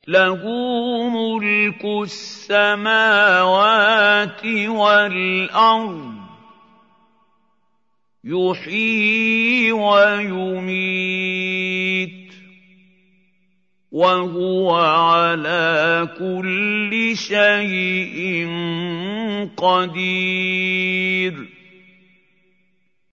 لَهُ مُلْكُ السَّمَاوَاتِ وَالْأَرْضِ ۖ يُحْيِي وَيُمِيتُ ۖ وَهُوَ عَلَىٰ كُلِّ شَيْءٍ قَدِيرٌ